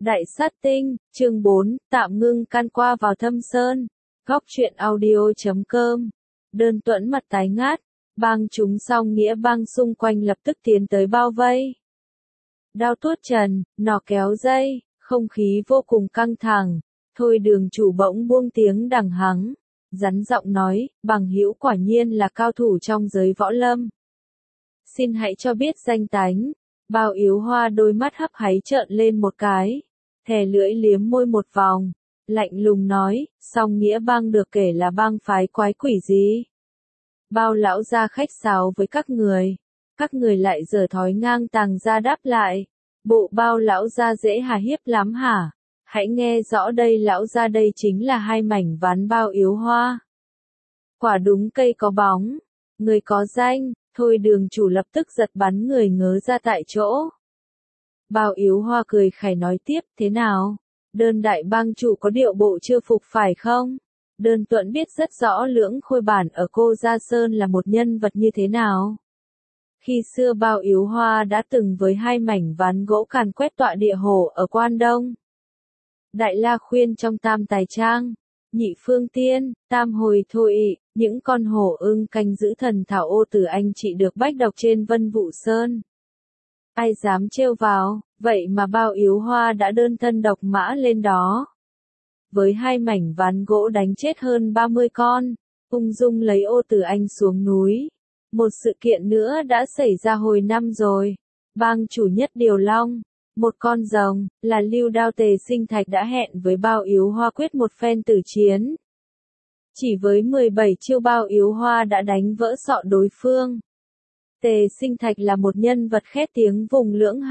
Đại sát tinh, chương 4, tạm ngưng can qua vào Thâm Sơn. Góc truyện audio.com. Đơn Tuẫn mặt tái ngát, bang chúng song nghĩa bang xung quanh lập tức tiến tới bao vây. Đao tuốt trần, nỏ kéo dây, không khí vô cùng căng thẳng. Thôi Đường chủ bỗng buông tiếng đằng hắng, rắn giọng nói, Bằng hữu quả nhiên là cao thủ trong giới võ lâm. Xin hãy cho biết danh tánh. Bao Yếu Hoa đôi mắt hấp háy trợn lên một cái, thè lưỡi liếm môi một vòng, lạnh lùng nói, song nghĩa bang được kể là bang phái quái quỷ gì? Bao lão gia khách sáo với các người lại giở thói ngang tàng ra đáp lại, bộ Bao lão gia dễ hà hiếp lắm hả? Hãy nghe rõ đây, lão gia đây chính là hai mảnh ván Bao Yếu Hoa. Quả đúng cây có bóng, người có danh. Thôi Đường chủ lập tức giật bắn người ngớ ra tại chỗ. Bao Yếu Hoa cười khẩy nói tiếp, thế nào? Đơn đại bang chủ có điệu bộ chưa phục phải không? Đơn Tuẫn biết rất rõ Lưỡng Khôi Bản ở Cô Gia Sơn là một nhân vật như thế nào. Khi xưa Bao Yếu Hoa đã từng với hai mảnh ván gỗ càn quét tọa địa hổ ở Quan Đông. Đại La Khuyên trong Tam Tài Trang, Nhị Phương Tiên, Tam Hồi Thôi, những con hổ ưng canh giữ thần thảo ô tử anh trị được bách độc trên Vân Vũ Sơn. Ai dám trêu vào, vậy mà Bao Yếu Hoa đã đơn thân độc mã lên đó. Với hai mảnh ván gỗ đánh chết hơn 30 con, ung dung lấy ô tử anh xuống núi. Một sự kiện nữa đã xảy ra hồi năm rồi. Bang chủ nhất Điều Long, một con rồng, là Lưu Đao Tề Sinh Thạch đã hẹn với Bao Yếu Hoa quyết một phen tử chiến. Chỉ với 17 chiêu Bao Yếu Hoa đã đánh vỡ sọ đối phương. Tề Sinh Thạch là một nhân vật khét tiếng vùng Lưỡng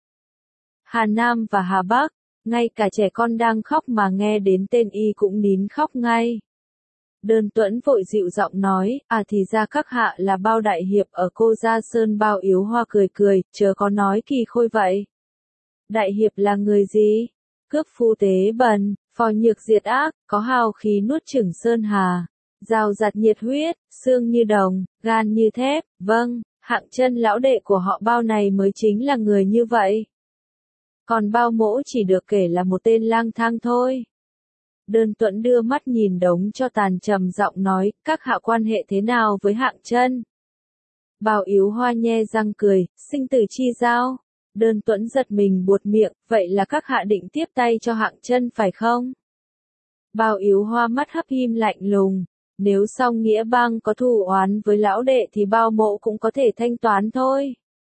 Hà Nam và Hà Bắc, ngay cả trẻ con đang khóc mà nghe đến tên y cũng nín khóc ngay. Đơn Tuẫn vội dịu giọng nói, thì ra các hạ là Bao đại hiệp ở Cô Gia Sơn. Bao Yếu Hoa cười cười, chớ có nói kỳ khôi vậy. Đại hiệp là người gì? Cướp phu tế bần, phò nhược diệt ác, có hào khí nuốt chửng sơn hà, rào rạt nhiệt huyết, xương như đồng, gan như thép, vâng, Hạng Chân lão đệ của họ Bao này mới chính là người như vậy. Còn Bao mỗ chỉ được kể là một tên lang thang thôi. Đơn Tuẫn đưa mắt nhìn đống cho tàn trầm giọng nói, các hạ quan hệ thế nào với Hạng Chân? Bao Yếu Hoa nhe răng cười, sinh tử chi giao. Đơn Tuẫn giật mình buột miệng, vậy là các hạ định tiếp tay cho Hạng Chân phải không? Bao Yếu Hoa mắt hấp hím lạnh lùng, nếu song nghĩa bang có thù oán với lão đệ thì Bao mộ cũng có thể thanh toán thôi.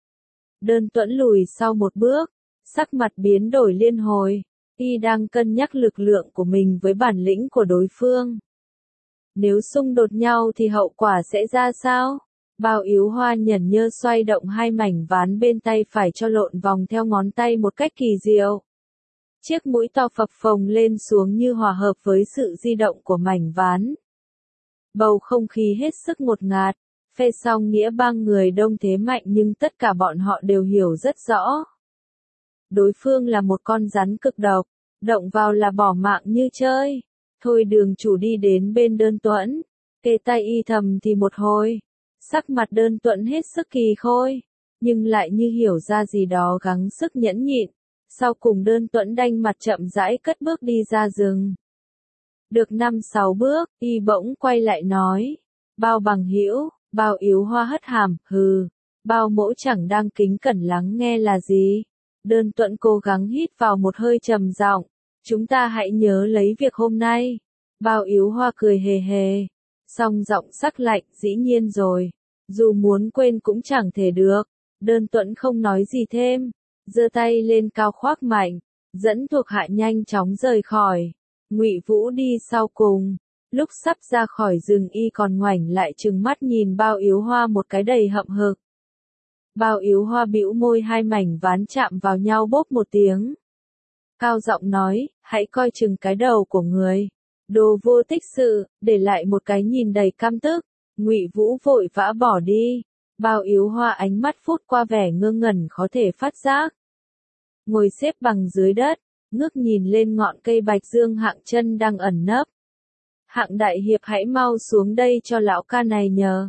Đơn Tuẫn lùi sau một bước, sắc mặt biến đổi liên hồi, y đang cân nhắc lực lượng của mình với bản lĩnh của đối phương. Nếu xung đột nhau thì hậu quả sẽ ra sao? Bao Yếu Hoa nhẫn nhơ xoay động hai mảnh ván bên tay phải cho lộn vòng theo ngón tay một cách kỳ diệu. Chiếc mũi to phập phồng lên xuống như hòa hợp với sự di động của mảnh ván. Bầu không khí hết sức ngột ngạt, phe song nghĩa bang người đông thế mạnh nhưng tất cả bọn họ đều hiểu rất rõ. Đối phương là một con rắn cực độc, động vào là bỏ mạng như chơi. Thôi Đường chủ đi đến bên Đơn Tuẫn, kề tay y thầm thì một hồi. Sắc mặt Đơn Tuẫn hết sức kỳ khôi, nhưng lại như hiểu ra gì đó gắng sức nhẫn nhịn. Sau cùng Đơn Tuẫn đanh mặt chậm rãi cất bước đi ra rừng. Được 5-6 bước, y bỗng quay lại nói, Bao bằng hữu. Bao Yếu Hoa hất hàm, hừ, Bao mỗ chẳng đang kính cẩn lắng nghe là gì. Đơn Tuẫn cố gắng hít vào một hơi trầm giọng, chúng ta hãy nhớ lấy việc hôm nay. Bao Yếu Hoa cười hề hề, song giọng sắc lạnh, dĩ nhiên rồi, dù muốn quên cũng chẳng thể được. Đơn Tuẫn không nói gì thêm, giơ tay lên cao khoác mạnh, dẫn thuộc hạ nhanh chóng rời khỏi. Ngụy Vũ đi sau cùng, lúc sắp ra khỏi rừng y còn ngoảnh lại trừng mắt nhìn Bao Yếu Hoa một cái đầy hậm hực. Bao Yếu Hoa bĩu môi, hai mảnh ván chạm vào nhau bốp một tiếng. Cao giọng nói, hãy coi chừng cái đầu của người. Đồ vô tích sự, để lại một cái nhìn đầy căm tức. Ngụy Vũ vội vã bỏ đi. Bao Yếu Hoa ánh mắt phút qua vẻ ngơ ngẩn khó thể phát giác. Ngồi xếp bằng dưới đất, ngước nhìn lên ngọn cây bạch dương Hạng Chân đang ẩn nấp. Hạng đại hiệp hãy mau xuống đây cho lão ca này nhờ.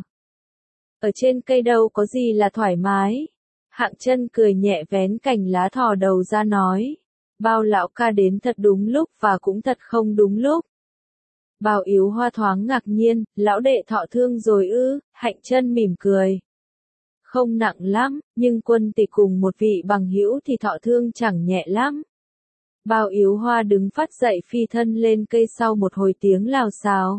Ở trên cây đâu có gì là thoải mái. Hạng Chân cười nhẹ vén cành lá thò đầu ra nói. Bao lão ca đến thật đúng lúc và cũng thật không đúng lúc. Bao Yếu Hoa thoáng ngạc nhiên, lão đệ thọ thương rồi ư, Hạnh Chân mỉm cười. Không nặng lắm, nhưng Quân Tịch cùng một vị bằng hữu thì thọ thương chẳng nhẹ lắm. Bao Yếu Hoa đứng phát dậy phi thân lên cây sau một hồi tiếng lào xào.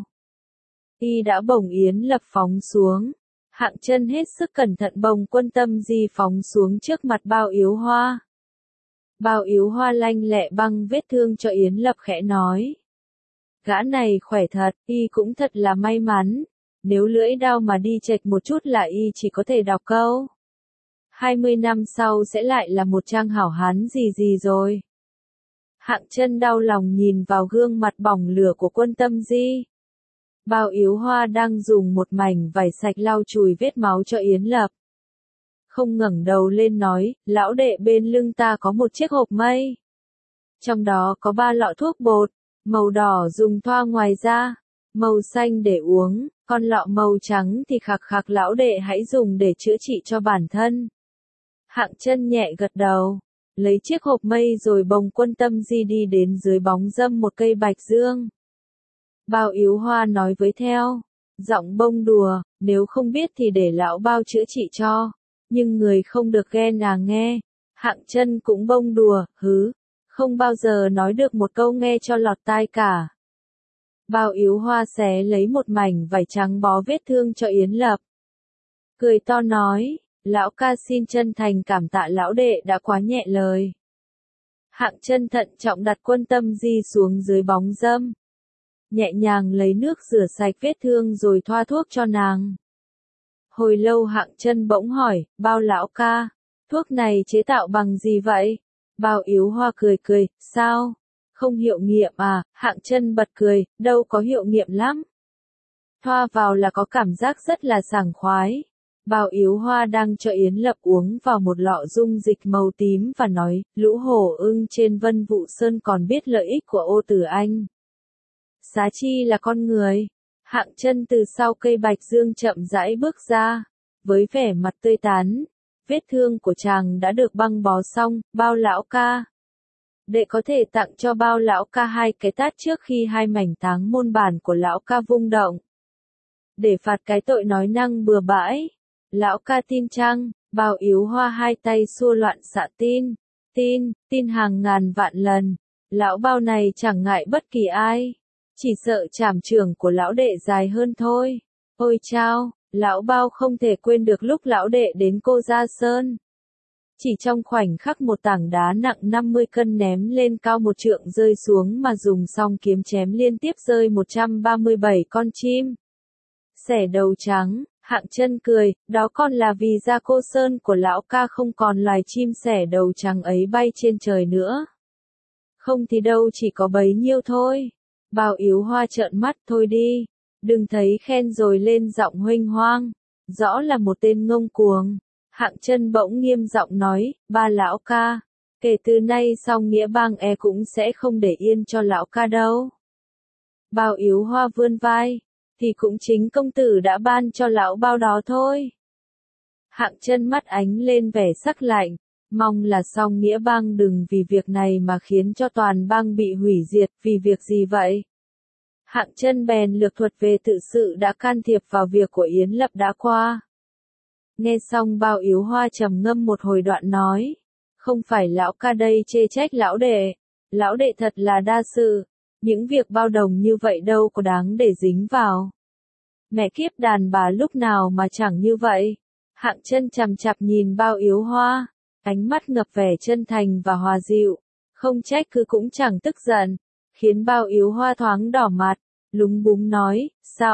Y đã bồng Yến Lập phóng xuống. Hạng Chân hết sức cẩn thận bồng Quân Tâm Di phóng xuống trước mặt Bao Yếu Hoa. Bao Yếu Hoa lanh lẹ băng vết thương cho Yến Lập khẽ nói. Gã này khỏe thật, y cũng thật là may mắn. Nếu lưỡi đao mà đi chệch một chút là y chỉ có thể đọc câu. 20 năm sau sẽ lại là một trang hảo hán gì gì rồi. Hạng Chân đau lòng nhìn vào gương mặt bỏng lửa của Quân Tâm Di. Bao Yếu Hoa đang dùng một mảnh vải sạch lau chùi vết máu cho Yến Lập. Không ngẩng đầu lên nói, lão đệ bên lưng ta có một chiếc hộp mây. Trong đó có 3 lọ thuốc bột, màu đỏ dùng thoa ngoài da, màu xanh để uống, còn lọ màu trắng thì khạc khạc lão đệ hãy dùng để chữa trị cho bản thân. Hạng Chân nhẹ gật đầu, lấy chiếc hộp mây rồi bồng Quân Tâm Di đi đến dưới bóng râm một cây bạch dương. Bao Yếu Hoa nói với theo, giọng bông đùa, nếu không biết thì để lão Bao chữa trị cho, nhưng người không được ghen à nghe. Hạng Chân cũng bông đùa, hứ, không bao giờ nói được một câu nghe cho lọt tai cả. Bao Yếu Hoa xé lấy một mảnh vải trắng bó vết thương cho Yến Lập. Cười to nói, lão ca xin chân thành cảm tạ lão đệ đã quá nhẹ lời. Hạng Chân thận trọng đặt Quân Tâm Di xuống dưới bóng râm. Nhẹ nhàng lấy nước rửa sạch vết thương rồi thoa thuốc cho nàng. Hồi lâu Hạng Chân bỗng hỏi, Bao lão ca, thuốc này chế tạo bằng gì vậy? Bao Yếu Hoa cười cười, sao? Không hiệu nghiệm à? Hạng Chân bật cười, đâu có hiệu nghiệm lắm. Thoa vào là có cảm giác rất là sảng khoái. Bao Yếu Hoa đang cho Yến Lập uống vào một lọ dung dịch màu tím và nói, lũ hổ ưng trên Vân Vũ Sơn còn biết lợi ích của ô tử anh. Xá chi là con người. Hạng Chân từ sau cây bạch dương chậm rãi bước ra, với vẻ mặt tươi tắn. Vết thương của chàng đã được băng bó xong, Bao lão ca. Đệ có thể tặng cho Bao lão ca 2 cái tát trước khi 2 mảnh táng môn bản của lão ca vung động. Để phạt cái tội nói năng bừa bãi. Lão ca tin chăng? Bao Yếu Hoa hai tay xua loạn xạ tin. Tin hàng ngàn vạn lần. Lão Bao này chẳng ngại bất kỳ ai. Chỉ sợ trảm trưởng của lão đệ dài hơn thôi. Ôi chao, lão Bao không thể quên được lúc lão đệ đến Cô Gia Sơn. Chỉ trong khoảnh khắc một tảng đá nặng 50 cân ném lên cao 1 trượng rơi xuống mà dùng song kiếm chém liên tiếp rơi 137 con chim. Xẻ đầu trắng, Hạng Chân cười, đó còn là vì Gia Cô Sơn của lão ca không còn loài chim xẻ đầu trắng ấy bay trên trời nữa. Không thì đâu chỉ có bấy nhiêu thôi. Bao Yếu Hoa trợn mắt, thôi đi, đừng thấy khen rồi lên giọng huênh hoang, rõ là một tên ngông cuồng. Hạng Chân bỗng nghiêm giọng nói, Ba lão ca, kể từ nay sau Nghĩa Bang cũng sẽ không để yên cho lão ca đâu. Bao Yếu Hoa vươn vai, thì cũng chính công tử đã ban cho lão Bao đó thôi. Hạng Chân mắt ánh lên vẻ sắc lạnh, mong là Song Nghĩa Bang đừng vì việc này mà khiến cho toàn bang bị hủy diệt, vì việc gì vậy? Hạng Chân bèn lược thuật về tự sự đã can thiệp vào việc của Yến Lập đã qua. Nghe xong Bao Yếu Hoa trầm ngâm một hồi đoạn nói, không phải lão ca đây chê trách lão đệ thật là đa sự, những việc bao đồng như vậy đâu có đáng để dính vào. Mẹ kiếp đàn bà lúc nào mà chẳng như vậy. Hạng Chân chằm chằm nhìn Bao Yếu Hoa, ánh mắt ngập vẻ chân thành và hòa dịu, không trách cứ cũng chẳng tức giận, khiến Bao Yếu Hoa thoáng đỏ mặt, lúng búng nói,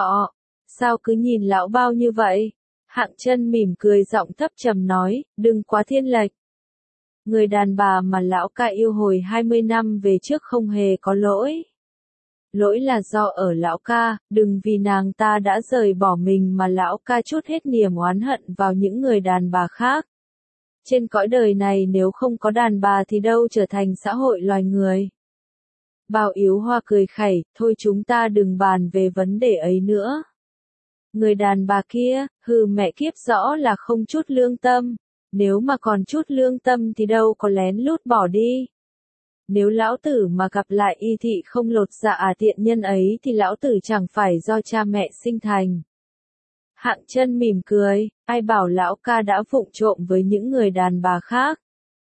sao cứ nhìn lão Bao như vậy? Hạng Chân mỉm cười giọng thấp trầm nói, đừng quá thiên lệch. Người đàn bà mà lão ca yêu hồi 20 năm về trước không hề có lỗi. Lỗi là do ở lão ca, đừng vì nàng ta đã rời bỏ mình mà lão ca trút hết niềm oán hận vào những người đàn bà khác. Trên cõi đời này nếu không có đàn bà thì đâu trở thành xã hội loài người. Bao Yếu Hoa cười khẩy, thôi chúng ta đừng bàn về vấn đề ấy nữa. Người đàn bà kia, hừ mẹ kiếp rõ là không chút lương tâm, nếu mà còn chút lương tâm thì đâu có lén lút bỏ đi. nếu lão tử mà gặp lại y thị không lột dạ tiện nhân ấy thì lão tử chẳng phải do cha mẹ sinh thành. Hạng Chân mỉm cười, ai bảo lão ca đã vụng trộm với những người đàn bà khác.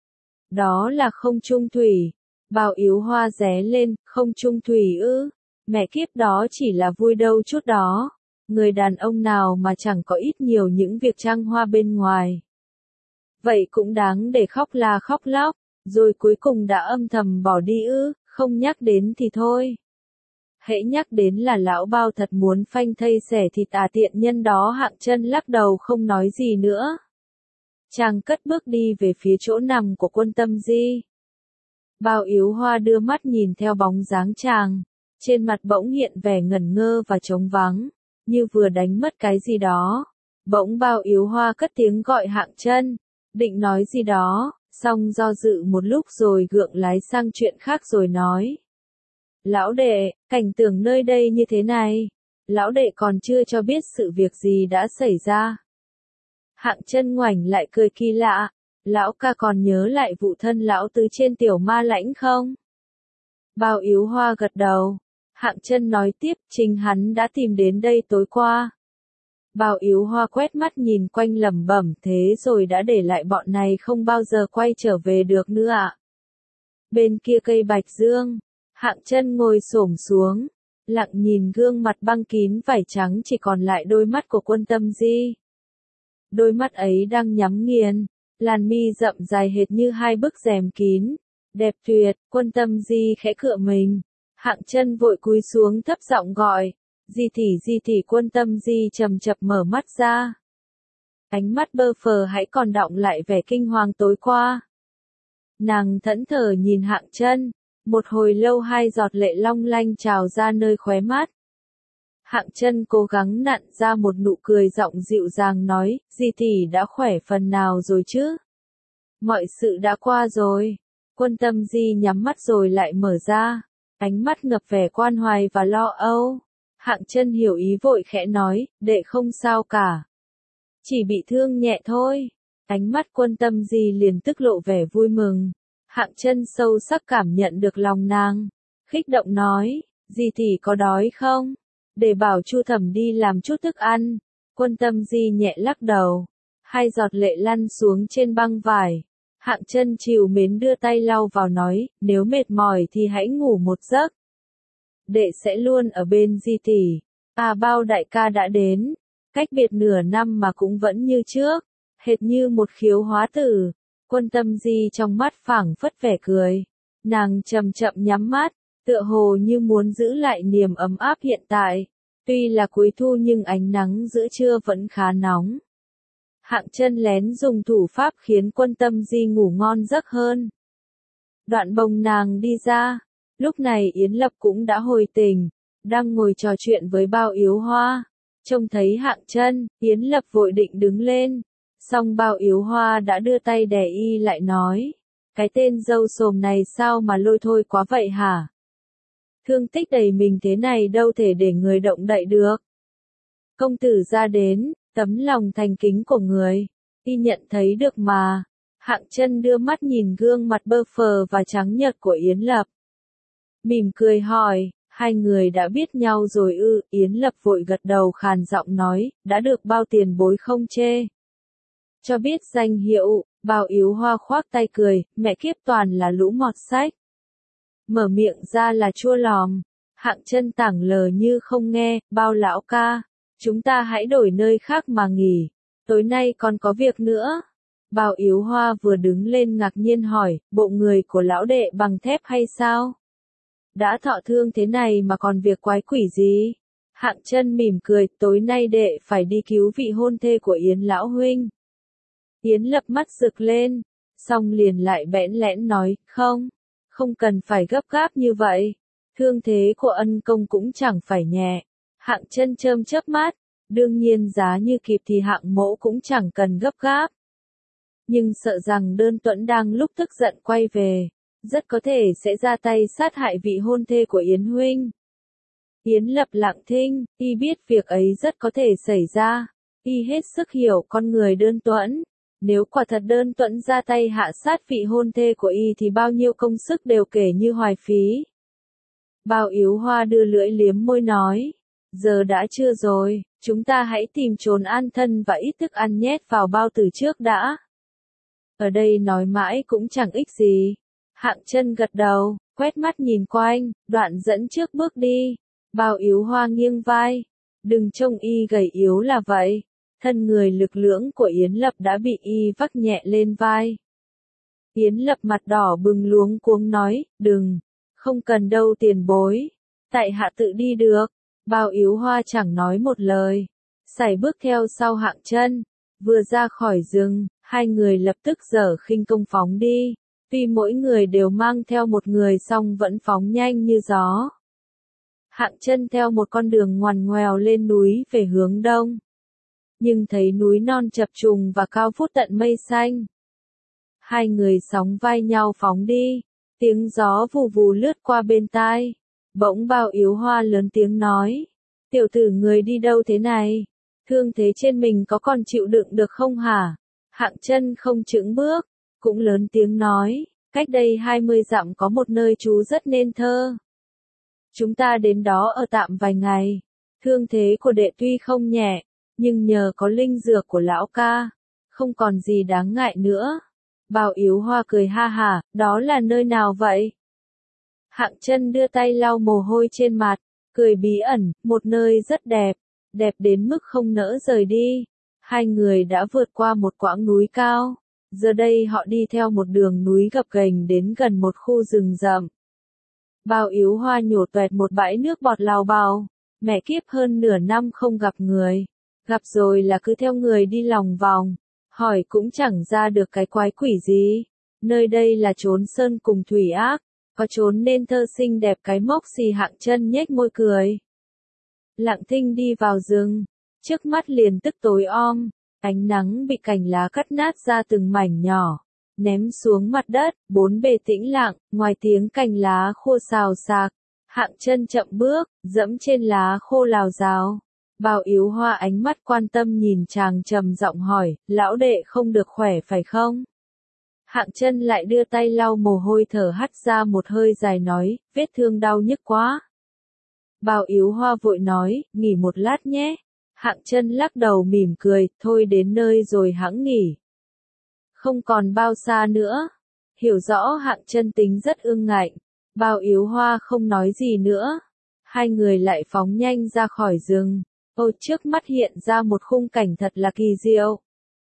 Đó là không trung thủy. Bào Yếu Hoa ré lên, không trung thủy ư, mẹ kiếp đó chỉ là vui đâu chút đó. Người đàn ông nào mà chẳng có ít nhiều những việc trăng hoa bên ngoài. Vậy cũng đáng để khóc là khóc lóc, rồi cuối cùng đã âm thầm bỏ đi ư, không nhắc đến thì thôi. Hễ nhắc đến là lão Bao thật muốn phanh thây xẻ thịt tiện nhân đó. Hạng Chân lắc đầu không nói gì nữa. Chàng cất bước đi về phía chỗ nằm của Quân Tâm Di. Bào Yếu Hoa đưa mắt nhìn theo bóng dáng chàng, trên mặt bỗng hiện vẻ ngẩn ngơ và trống vắng, như vừa đánh mất cái gì đó. Bỗng Bào Yếu Hoa cất tiếng gọi Hạng Chân, định nói gì đó, xong do dự một lúc rồi gượng lái sang chuyện khác rồi nói. Lão đệ, cảnh tượng nơi đây như thế này, lão đệ còn chưa cho biết sự việc gì đã xảy ra. Hạng Chân ngoảnh lại cười kỳ lạ, lão ca còn nhớ lại vụ thân lão tứ trên Tiểu Ma Lãnh không? Bào Yếu Hoa gật đầu. Hạng Chân nói tiếp, chính hắn đã tìm đến đây tối qua. Bào Yếu Hoa quét mắt nhìn quanh lẩm bẩm, thế rồi đã để lại bọn này không bao giờ quay trở về được nữa ạ. Bên kia cây bạch dương, Hạng Chân ngồi xổm xuống, lặng nhìn gương mặt băng kín vải trắng chỉ còn lại đôi mắt của Quân Tâm Di. Đôi mắt ấy đang nhắm nghiền, làn mi rậm dài hệt như hai bức rèm kín, đẹp tuyệt. Quân Tâm Di khẽ cựa mình, Hạng Chân vội cúi xuống thấp giọng gọi, Di tỷ. Quân Tâm Di chậm chậm mở mắt ra. Ánh mắt bơ phờ hãy còn đọng lại vẻ kinh hoàng tối qua. Nàng thẫn thờ nhìn Hạng Chân, một hồi lâu hai giọt lệ long lanh trào ra nơi khóe mắt. Hạng Chân cố gắng nặn ra một nụ cười giọng dịu dàng nói, Di tỷ đã khỏe phần nào rồi chứ? Mọi sự đã qua rồi. Quân Tâm Di nhắm mắt rồi lại mở ra, ánh mắt ngập vẻ quan hoài và lo âu. Hạng Chân hiểu ý vội khẽ nói, đệ không sao cả. Chỉ bị thương nhẹ thôi. Ánh mắt Quân Tâm Di liền tức lộ vẻ vui mừng. Hạng Chân sâu sắc cảm nhận được lòng nàng, khích động nói, Di tỷ có đói không? Để bảo Chu Thẩm đi làm chút thức ăn. Quân Tâm Di nhẹ lắc đầu. Hai giọt lệ lăn xuống trên băng vải. Hạng Chân trìu mến đưa tay lau vào nói, nếu mệt mỏi thì hãy ngủ một giấc. Đệ sẽ luôn ở bên Di tỷ. Bao đại ca đã đến. Cách biệt nửa năm mà cũng vẫn như trước. Hệt như một khiếu hóa tử. Quân Tâm Di trong mắt phảng phất vẻ cười. Nàng chậm chậm nhắm mắt, tựa hồ như muốn giữ lại niềm ấm áp hiện tại. Tuy là cuối thu nhưng ánh nắng giữa trưa vẫn khá nóng. Hạng Chân lén dùng thủ pháp khiến Quân Tâm Di ngủ ngon giấc hơn. Đoạn bồng nàng đi ra. Lúc này Yến Lập cũng đã hồi tỉnh, đang ngồi trò chuyện với Bao Yếu Hoa. Trông thấy Hạng Chân, Yến Lập vội định đứng lên. Song Bao Yếu Hoa đã đưa tay đè y lại nói. Cái tên dâu xồm này sao mà lôi thôi quá vậy hả? Thương tích đầy mình thế này đâu thể để người động đậy được. Công tử ra đến, tấm lòng thành kính của người, y nhận thấy được mà. Hạng Chân đưa mắt nhìn gương mặt bơ phờ và trắng nhợt của Yến Lập. Mỉm cười hỏi, hai người đã biết nhau rồi ư? Yến Lập vội gật đầu khàn giọng nói, đã được bao tiền bối không chê. Cho biết danh hiệu. Bao Yếu Hoa khoác tay cười, mẹ kiếp toàn là lũ mọt sách. Mở miệng ra là chua lòm. Hạng Chân tảng lờ như không nghe, Bao lão ca, chúng ta hãy đổi nơi khác mà nghỉ, tối nay còn có việc nữa. Bao Yếu Hoa vừa đứng lên ngạc nhiên hỏi, bộ người của lão đệ bằng thép hay sao? Đã thọ thương thế này mà còn việc quái quỷ gì? Hạng Chân mỉm cười, tối nay đệ phải đi cứu vị hôn thê của Yến lão huynh. Yến Lập mắt rực lên, xong liền lại bẽn lẽn nói, không cần phải gấp gáp như vậy. Thương thế của ân công cũng chẳng phải nhẹ. Hạng Chân chớm chớp mắt, đương nhiên giá như kịp thì Hạng mỗ cũng chẳng cần gấp gáp. Nhưng sợ rằng Đơn Tuẫn đang lúc tức giận quay về, rất có thể sẽ ra tay sát hại vị hôn thê của Yến huynh. Yến Lập lặng thinh, y biết việc ấy rất có thể xảy ra, y hết sức hiểu con người Đơn Tuẫn. Nếu quả thật đơn thuần ra tay hạ sát vị hôn thê của y thì bao nhiêu công sức đều kể như hoài phí. Bao Yếu Hoa đưa lưỡi liếm môi nói, giờ đã trưa rồi, chúng ta hãy tìm chốn an thân và ít thức ăn nhét vào bao từ trước đã. Ở đây nói mãi cũng chẳng ích gì. Hạng Chân gật đầu, quét mắt nhìn quanh, đoạn dẫn trước bước đi. Bao Yếu Hoa nghiêng vai, đừng trông y gầy yếu là vậy. Thân người lực lưỡng của Yến Lập đã bị y vác nhẹ lên vai. Yến Lập mặt đỏ bừng luống cuống nói, đừng, không cần đâu tiền bối, tại hạ tự đi được. Bao Yếu Hoa chẳng nói một lời, sải bước theo sau Hạng Chân. Vừa ra khỏi rừng, hai người lập tức giở khinh công phóng đi. Tuy mỗi người đều mang theo một người song vẫn phóng nhanh như gió. Hạng Chân theo một con đường ngoằn ngoèo lên núi về hướng đông. Nhưng thấy núi non chập trùng và cao vút tận mây xanh. Hai người sóng vai nhau phóng đi, tiếng gió vù vù lướt qua bên tai. Bỗng Bao Yếu Hoa lớn tiếng nói, tiểu tử người đi đâu thế này? Thương thế trên mình có còn chịu đựng được không hả? Hạng Chân không chững bước, cũng lớn tiếng nói, cách đây 20 dặm có một nơi trú rất nên thơ. Chúng ta đến đó ở tạm vài ngày. Thương thế của đệ tuy không nhẹ, nhưng nhờ có linh dược của lão ca, không còn gì đáng ngại nữa. Bao Yếu Hoa cười ha hả, đó là nơi nào vậy? Hạng Chân đưa tay lau mồ hôi trên mặt, cười bí ẩn, một nơi rất đẹp, đẹp đến mức không nỡ rời đi. Hai người đã vượt qua một quãng núi cao, giờ đây họ đi theo một đường núi gập ghềnh đến gần một khu rừng rậm. Bao Yếu Hoa nhổ toẹt một bãi nước bọt lào bào, mẹ kiếp hơn nửa năm không gặp người, gặp rồi là cứ theo người đi lòng vòng, hỏi cũng chẳng ra được cái quái quỷ gì. Nơi đây là chốn sơn cùng thủy ác, có chốn nên thơ xinh đẹp cái mốc xì. Hạng Chân nhếch môi cười. Lặng thinh đi vào rừng, trước mắt liền tức tối om, ánh nắng bị cành lá cắt nát ra từng mảnh nhỏ, ném xuống mặt đất, bốn bề tĩnh lặng, ngoài tiếng cành lá khô xào xạc. Hạng Chân chậm bước, dẫm trên lá khô lào rào. Bao Yếu Hoa ánh mắt quan tâm nhìn chàng trầm giọng hỏi, lão đệ không được khỏe phải không? Hạng Chân lại đưa tay lau mồ hôi thở hắt ra một hơi dài nói, vết thương đau nhức quá. Bao Yếu Hoa vội nói, nghỉ một lát nhé. Hạng Chân lắc đầu mỉm cười, thôi đến nơi rồi hẵng nghỉ. Không còn bao xa nữa. Hiểu rõ Hạng Chân tính rất ương ngạnh, Bao Yếu Hoa không nói gì nữa. Hai người lại phóng nhanh ra khỏi rừng. Trước mắt hiện ra một khung cảnh thật là kỳ diệu.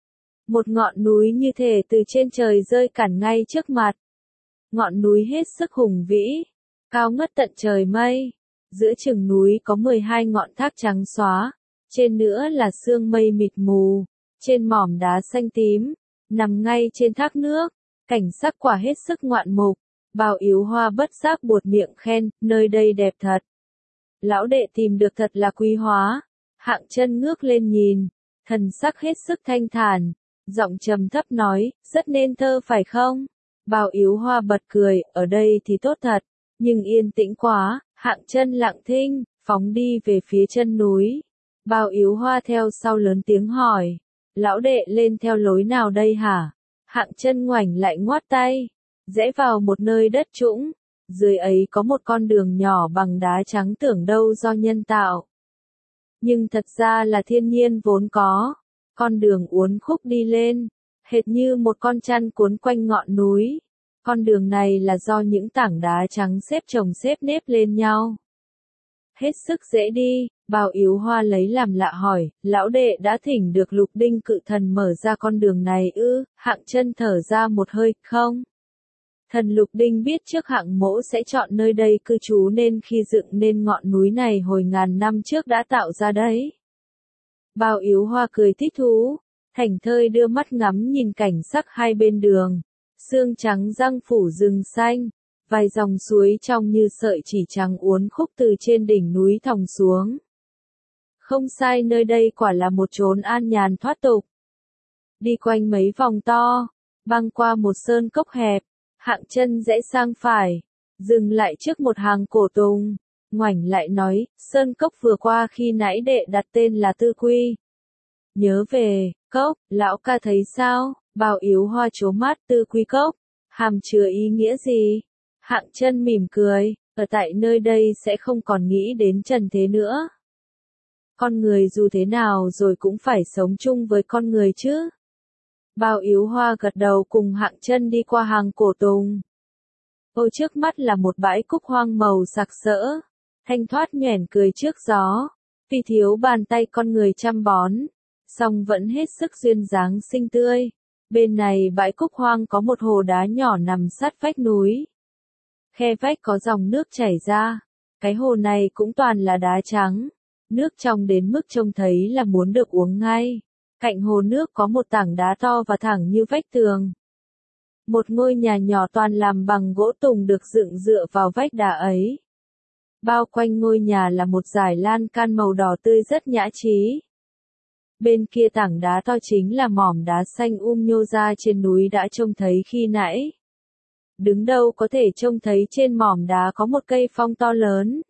Một ngọn núi như thể từ trên trời rơi cản ngay trước mặt. Ngọn núi hết sức hùng vĩ, cao ngất tận trời mây. Giữa chừng núi có 12 ngọn thác trắng xóa, trên nữa là sương mây mịt mù, trên mỏm đá xanh tím, nằm ngay trên thác nước, cảnh sắc quả hết sức ngoạn mục. Bao Yếu Hoa bất giác buột miệng khen, nơi đây đẹp thật. Lão đệ tìm được thật là quý hóa. Hạng Chân ngước lên nhìn, thần sắc hết sức thanh thản, giọng trầm thấp nói, rất nên thơ phải không? Bao Yếu Hoa bật cười, ở đây thì tốt thật, nhưng yên tĩnh quá. Hạng Chân lặng thinh, phóng đi về phía chân núi. Bao Yếu Hoa theo sau lớn tiếng hỏi, lão đệ lên theo lối nào đây hả? Hạng Chân ngoảnh lại ngoắt tay, rẽ vào một nơi đất trũng, dưới ấy có một con đường nhỏ bằng đá trắng tưởng đâu do nhân tạo. Nhưng thật ra là thiên nhiên vốn có. Con đường uốn khúc đi lên, hệt như một con chăn cuốn quanh ngọn núi. Con đường này là do những tảng đá trắng xếp chồng xếp nếp lên nhau. Hết sức dễ đi. Bao Yếu Hoa lấy làm lạ hỏi, lão đệ đã thỉnh được Lục Đinh cự thần mở ra con đường này ư? Hạng Chân thở ra một hơi, không. Thần Lục Đinh biết trước Hạng Mỗ sẽ chọn nơi đây cư trú nên khi dựng nên ngọn núi này hồi ngàn năm trước đã tạo ra đấy. Bao Yếu Hoa cười thích thú, thảnh thơi đưa mắt ngắm nhìn cảnh sắc hai bên đường. Sương trắng răng phủ rừng xanh, vài dòng suối trong như sợi chỉ trắng uốn khúc từ trên đỉnh núi thòng xuống. Không sai, nơi đây quả là một chốn an nhàn thoát tục. Đi quanh mấy vòng to, băng qua một sơn cốc hẹp, Hạng Chân rẽ sang phải, dừng lại trước một hàng cổ tùng, ngoảnh lại nói, sơn cốc vừa qua khi nãy đệ đặt tên là Tư Quy. Nhớ về, cốc, lão ca thấy sao? Bao Yếu Hoa trố mắt Tư Quy Cốc, hàm chứa ý nghĩa gì? Hạng Chân mỉm cười, ở tại nơi đây sẽ không còn nghĩ đến trần thế nữa. Con người dù thế nào rồi cũng phải sống chung với con người chứ. Bao Yếu Hoa gật đầu cùng Hạng Chân đi qua hàng cổ tùng. Ôi trước mắt là một bãi cúc hoang màu sặc sỡ, thanh thoát nhoẻn cười trước gió, vì thiếu bàn tay con người chăm bón, song vẫn hết sức duyên dáng xinh tươi. Bên này bãi cúc hoang có một hồ đá nhỏ nằm sát vách núi. Khe vách có dòng nước chảy ra, cái hồ này cũng toàn là đá trắng, nước trong đến mức trông thấy là muốn được uống ngay. Cạnh hồ nước có một tảng đá to và thẳng như vách tường. Một ngôi nhà nhỏ toàn làm bằng gỗ tùng được dựng dựa vào vách đá ấy. Bao quanh ngôi nhà là một dải lan can màu đỏ tươi rất nhã trí. Bên kia tảng đá to chính là mỏm đá xanh nhô ra trên núi đã trông thấy khi nãy. Đứng đâu có thể trông thấy trên mỏm đá có một cây phong to lớn.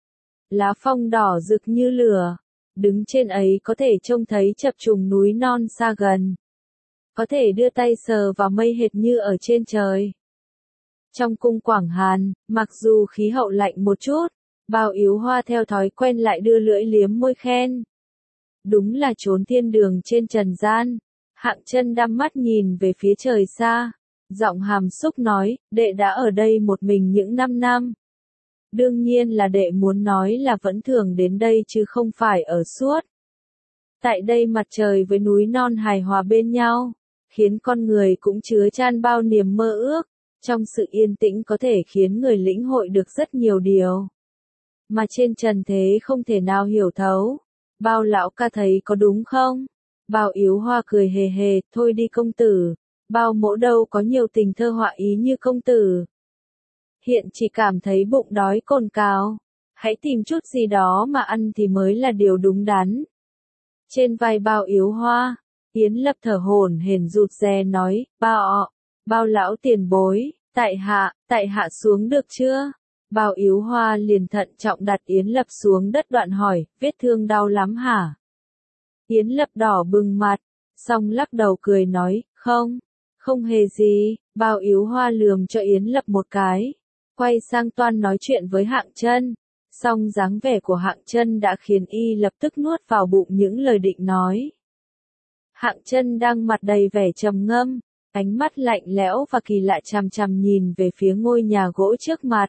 Lá phong đỏ rực như lửa. Đứng trên ấy có thể trông thấy chập trùng núi non xa gần. Có thể đưa tay sờ vào mây hệt như ở trên trời. Trong cung Quảng Hàn, mặc dù khí hậu lạnh một chút, Bao Yếu Hoa theo thói quen lại đưa lưỡi liếm môi khen. Đúng là chốn thiên đường trên trần gian. Hạng Chân đăm mắt nhìn về phía trời xa, giọng hàm xúc nói, đệ đã ở đây một mình những 5 năm. Đương nhiên là đệ muốn nói là vẫn thường đến đây chứ không phải ở suốt. Tại đây mặt trời với núi non hài hòa bên nhau, khiến con người cũng chứa chan bao niềm mơ ước, trong sự yên tĩnh có thể khiến người lĩnh hội được rất nhiều điều. Mà trên trần thế không thể nào hiểu thấu. Bao lão ca thấy có đúng không? Bao Yếu Hoa cười hề hề, thôi đi công tử. Bao mỗ đâu có nhiều tình thơ họa ý như công tử. Hiện chỉ cảm thấy bụng đói cồn cào. Hãy tìm chút gì đó mà ăn thì mới là điều đúng đắn. Trên vai Bao Yếu Hoa, Yến Lập thở hổn hển rụt rè nói, bao lão tiền bối, tại hạ xuống được chưa? Bao Yếu Hoa liền thận trọng đặt Yến Lập xuống đất đoạn hỏi, vết thương đau lắm hả? Yến Lập đỏ bừng mặt, xong lắc đầu cười nói, không hề gì. Bao Yếu Hoa lườm cho Yến Lập một cái, quay sang toan nói chuyện với Hạng Chân, song dáng vẻ của Hạng Chân đã khiến y lập tức nuốt vào bụng những lời định nói. Hạng Chân đang mặt đầy vẻ trầm ngâm, ánh mắt lạnh lẽo và kỳ lạ chằm chằm nhìn về phía ngôi nhà gỗ trước mặt.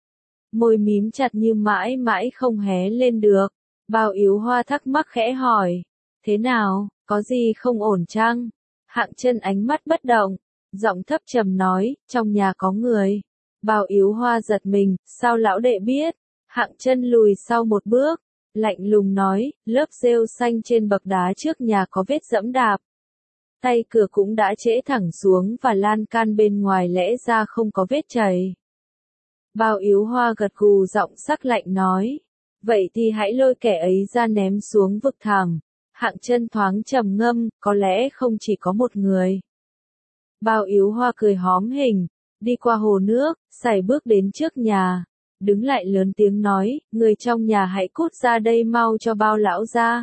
Môi mím chặt như mãi mãi không hé lên được. Bao Yếu Hoa thắc mắc khẽ hỏi, thế nào, có gì không ổn chăng? Hạng Chân ánh mắt bất động, giọng thấp trầm nói, trong nhà có người. Bao Yếu Hoa giật mình, sao lão đệ biết? Hạng Chân lùi sau một bước, lạnh lùng nói, lớp rêu xanh trên bậc đá trước nhà có vết dẫm đạp. Tay cửa cũng đã trễ thẳng xuống và lan can bên ngoài lẽ ra không có vết chảy. Bao Yếu Hoa gật gù giọng sắc lạnh nói, vậy thì hãy lôi kẻ ấy ra ném xuống vực thẳm. Hạng Chân thoáng trầm ngâm, có lẽ không chỉ có một người. Bao Yếu Hoa cười hóm hỉnh, đi qua hồ nước, sải bước đến trước nhà, đứng lại lớn tiếng nói, người trong nhà hãy cút ra đây mau cho Bao lão ra.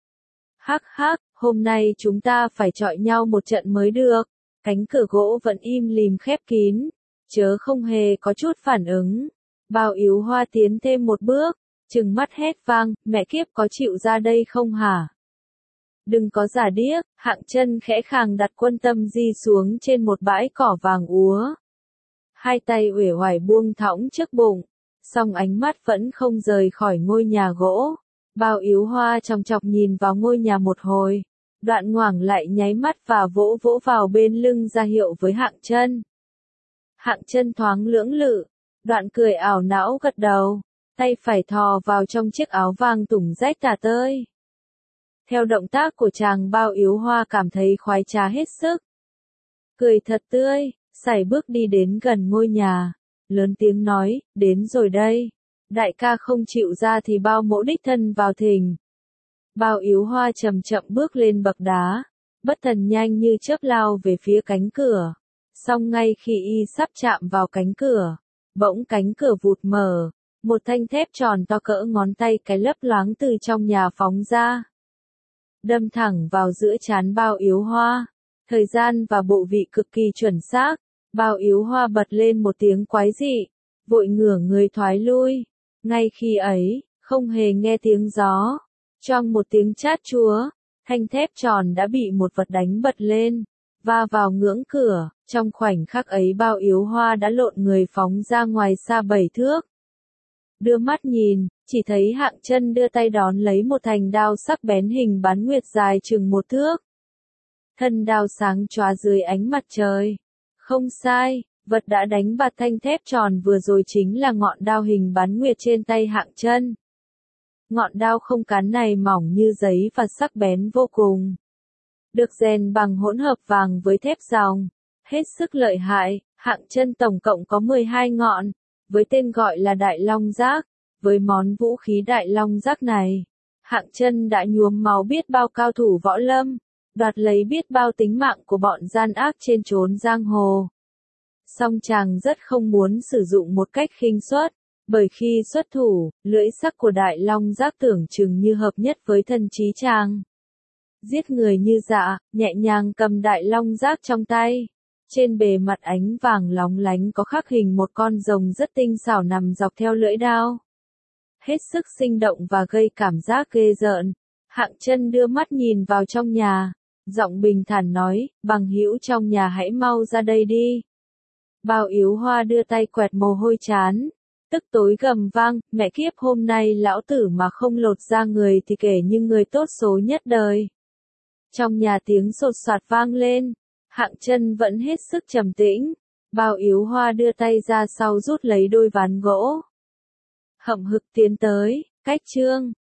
Hắc hắc, hôm nay chúng ta phải chọi nhau một trận mới được. Cánh cửa gỗ vẫn im lìm khép kín, chớ không hề có chút phản ứng. Bao Yếu Hoa tiến thêm một bước, trừng mắt hét vang, mẹ kiếp có chịu ra đây không hả? Đừng có giả điếc. Hạng Chân khẽ khàng đặt Quân Tâm Di xuống trên một bãi cỏ vàng úa. Hai tay uể oải buông thõng trước bụng, song ánh mắt vẫn không rời khỏi ngôi nhà gỗ. Bao Yếu Hoa chòng chọc nhìn vào ngôi nhà một hồi, đoạn ngoảnh lại nháy mắt và vỗ vỗ vào bên lưng ra hiệu với Hạng Chân. Hạng Chân thoáng lưỡng lự, đoạn cười ảo não gật đầu, tay phải thò vào trong chiếc áo vàng tùng rách tả tơi. Theo động tác của chàng, Bao Yếu Hoa cảm thấy khoái trá hết sức. Cười thật tươi, sải bước đi đến gần ngôi nhà, lớn tiếng nói, đến rồi đây. Đại ca không chịu ra thì bao mỗ đích thân vào thỉnh. Bao Yếu Hoa chậm chậm bước lên bậc đá, bất thần nhanh như chớp lao về phía cánh cửa. Song ngay khi y sắp chạm vào cánh cửa, bỗng cánh cửa vụt mở, một thanh thép tròn to cỡ ngón tay cái lấp loáng từ trong nhà phóng ra, đâm thẳng vào giữa trán Bao Yếu Hoa. Thời gian và bộ vị cực kỳ chuẩn xác. Bao Yếu Hoa bật lên một tiếng quái dị, vội ngửa người thoái lui. Ngay khi ấy, không hề nghe tiếng gió, choang một tiếng chát chúa, thanh thép tròn đã bị một vật đánh bật lên, va vào ngưỡng cửa. Trong khoảnh khắc ấy Bao Yếu Hoa đã lộn người phóng ra ngoài xa 7 thước. Đưa mắt nhìn, chỉ thấy Hạng Chân đưa tay đón lấy một thanh đao sắc bén hình bán nguyệt dài chừng 1 thước. Thân đao sáng chóa dưới ánh mặt trời. Không sai, vật đã đánh bạt thanh thép tròn vừa rồi chính là ngọn đao hình bán nguyệt trên tay Hạng Chân. Ngọn đao không cán này mỏng như giấy và sắc bén vô cùng. Được rèn bằng hỗn hợp vàng với thép ròng, hết sức lợi hại. Hạng Chân tổng cộng có 12 ngọn, với tên gọi là Đại Long Giác. Với món vũ khí Đại Long Giác này, Hạng Chân đã nhuốm máu biết bao cao thủ võ lâm, đoạt lấy biết bao tính mạng của bọn gian ác trên chốn giang hồ. Song chàng rất không muốn sử dụng một cách khinh suất, bởi khi xuất thủ, lưỡi sắc của Đại Long Giác tưởng chừng như hợp nhất với thân trí chàng. Giết người như dạ, nhẹ nhàng cầm Đại Long Giác trong tay. Trên bề mặt ánh vàng lóng lánh có khắc hình một con rồng rất tinh xảo nằm dọc theo lưỡi đao. Hết sức sinh động và gây cảm giác ghê rợn. Hạng Chân đưa mắt nhìn vào trong nhà, giọng bình thản nói, bằng hữu trong nhà hãy mau ra đây đi. Bao Yếu Hoa đưa tay quẹt mồ hôi trán, tức tối gầm vang, mẹ kiếp hôm nay lão tử mà không lột ra người thì kể như người tốt số nhất đời. Trong nhà tiếng sột soạt vang lên, Hạng Chân vẫn hết sức trầm tĩnh. Bao Yếu Hoa đưa tay ra sau rút lấy đôi ván gỗ. Hậm hực tiến tới, cách chương.